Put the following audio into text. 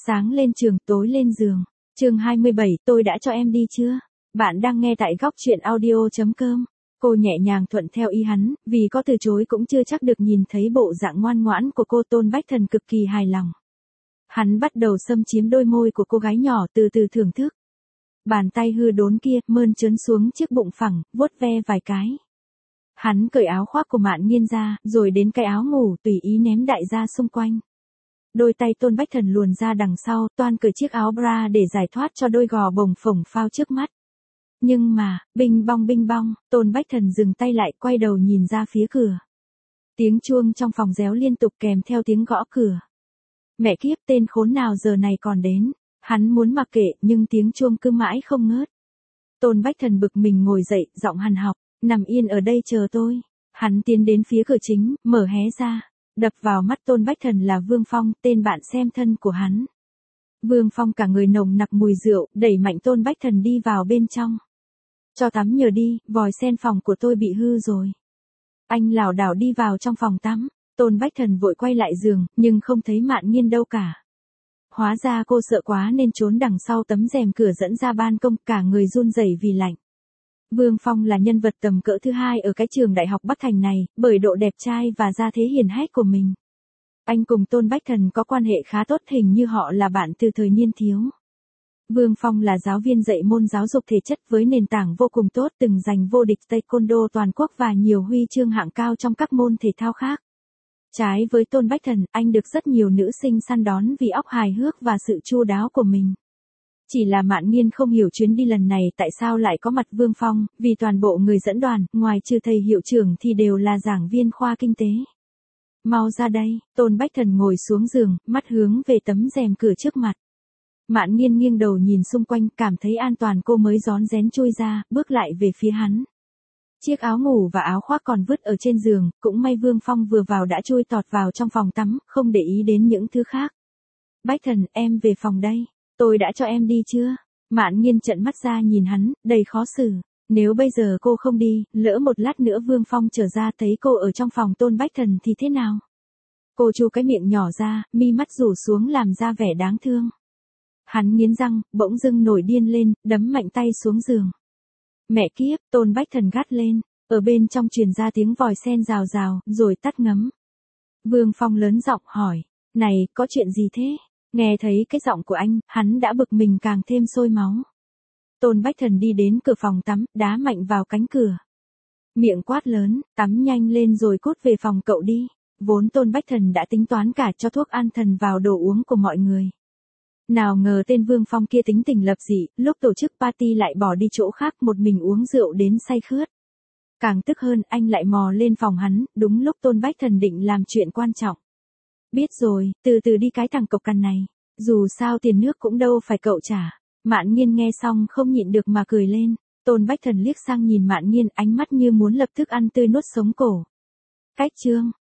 Sáng lên trường, tối lên giường. Chương 27, tôi đã cho em đi chưa? Bạn đang nghe tại góc truyện audio.com. Cô nhẹ nhàng thuận theo ý hắn, vì có từ chối cũng chưa chắc được nhìn thấy bộ dạng ngoan ngoãn của cô. Tôn Bách Thần cực kỳ hài lòng. Hắn bắt đầu xâm chiếm đôi môi của cô gái nhỏ, từ từ thưởng thức. Bàn tay hư đốn kia mơn trớn xuống chiếc bụng phẳng, vuốt ve vài cái. Hắn cởi áo khoác của Mạn Nghiên ra, rồi đến cái áo ngủ tùy ý ném đại ra xung quanh. Đôi tay Tôn Bách Thần luồn ra đằng sau, toan cởi chiếc áo bra để giải thoát cho đôi gò bồng phồng phao trước mắt. Nhưng mà, bing bong, Tôn Bách Thần dừng tay lại, quay đầu nhìn ra phía cửa. Tiếng chuông trong phòng réo liên tục kèm theo tiếng gõ cửa. Mẹ kiếp, tên khốn nào giờ này còn đến. Hắn muốn mặc kệ, nhưng tiếng chuông cứ mãi không ngớt. Tôn Bách Thần bực mình ngồi dậy, giọng hằn học, nằm yên ở đây chờ tôi. Hắn tiến đến phía cửa chính, mở hé ra. Đập vào mắt Tôn Bách Thần là Vương Phong, tên bạn xem thân của hắn. Vương Phong cả người nồng nặc mùi rượu, đẩy mạnh Tôn Bách Thần đi vào bên trong. Cho tắm nhờ đi, vòi sen phòng của tôi bị hư rồi. Anh lảo đảo đi vào trong phòng tắm. Tôn Bách Thần vội quay lại giường, nhưng không thấy Mạn Nghiên đâu cả. Hóa ra cô sợ quá nên trốn đằng sau tấm rèm cửa dẫn ra ban công, cả người run rẩy vì lạnh. Vương Phong là nhân vật tầm cỡ thứ hai ở cái trường đại học Bắc Thành này, bởi độ đẹp trai và gia thế hiền hách của mình. Anh cùng Tôn Bách Thần có quan hệ khá tốt, hình như họ là bạn từ thời niên thiếu. Vương Phong là giáo viên dạy môn giáo dục thể chất với nền tảng vô cùng tốt, từng giành vô địch taekwondo toàn quốc và nhiều huy chương hạng cao trong các môn thể thao khác. Trái với Tôn Bách Thần, anh được rất nhiều nữ sinh săn đón vì óc hài hước và sự chu đáo của mình. Chỉ là Mạn Nghiên không hiểu chuyến đi lần này tại sao lại có mặt Vương Phong, vì toàn bộ người dẫn đoàn, ngoài trừ thầy hiệu trưởng thì đều là giảng viên khoa kinh tế. Mau ra đây, Tôn Bách Thần ngồi xuống giường, mắt hướng về tấm rèm cửa trước mặt. Mạn Nghiên nghiêng đầu nhìn xung quanh, cảm thấy an toàn cô mới rón rén chui ra, bước lại về phía hắn. Chiếc áo ngủ và áo khoác còn vứt ở trên giường, cũng may Vương Phong vừa vào đã chui tọt vào trong phòng tắm, không để ý đến những thứ khác. Bách Thần, em về phòng đây. Tôi đã cho em đi chưa? Mạn Nghiên trợn mắt ra nhìn hắn, đầy khó xử. Nếu bây giờ cô không đi, lỡ một lát nữa Vương Phong trở ra thấy cô ở trong phòng Tôn Bách Thần thì thế nào? Cô chu cái miệng nhỏ ra, mi mắt rủ xuống làm ra vẻ đáng thương. Hắn nghiến răng, bỗng dưng nổi điên lên, đấm mạnh tay xuống giường. Mẹ kiếp, Tôn Bách Thần gắt lên, ở bên trong truyền ra tiếng vòi sen rào rào, rồi tắt ngấm. Vương Phong lớn giọng hỏi, này, có chuyện gì thế? Nghe thấy cái giọng của anh, hắn đã bực mình càng thêm sôi máu. Tôn Bách Thần đi đến cửa phòng tắm, đá mạnh vào cánh cửa. Miệng quát lớn, tắm nhanh lên rồi cút về phòng cậu đi. Vốn Tôn Bách Thần đã tính toán cả cho thuốc an thần vào đồ uống của mọi người. Nào ngờ tên Vương Phong kia tính tình lập dị, lúc tổ chức party lại bỏ đi chỗ khác một mình uống rượu đến say khướt. Càng tức hơn, anh lại mò lên phòng hắn, đúng lúc Tôn Bách Thần định làm chuyện quan trọng. Biết rồi, từ từ đi cái thằng cộc cằn này. Dù sao tiền nước cũng đâu phải cậu trả. Mạn Nghiên nghe xong không nhịn được mà cười lên. Tôn Bách Thần liếc sang nhìn Mạn Nghiên, ánh mắt như muốn lập tức ăn tươi nuốt sống cổ. Cách chương.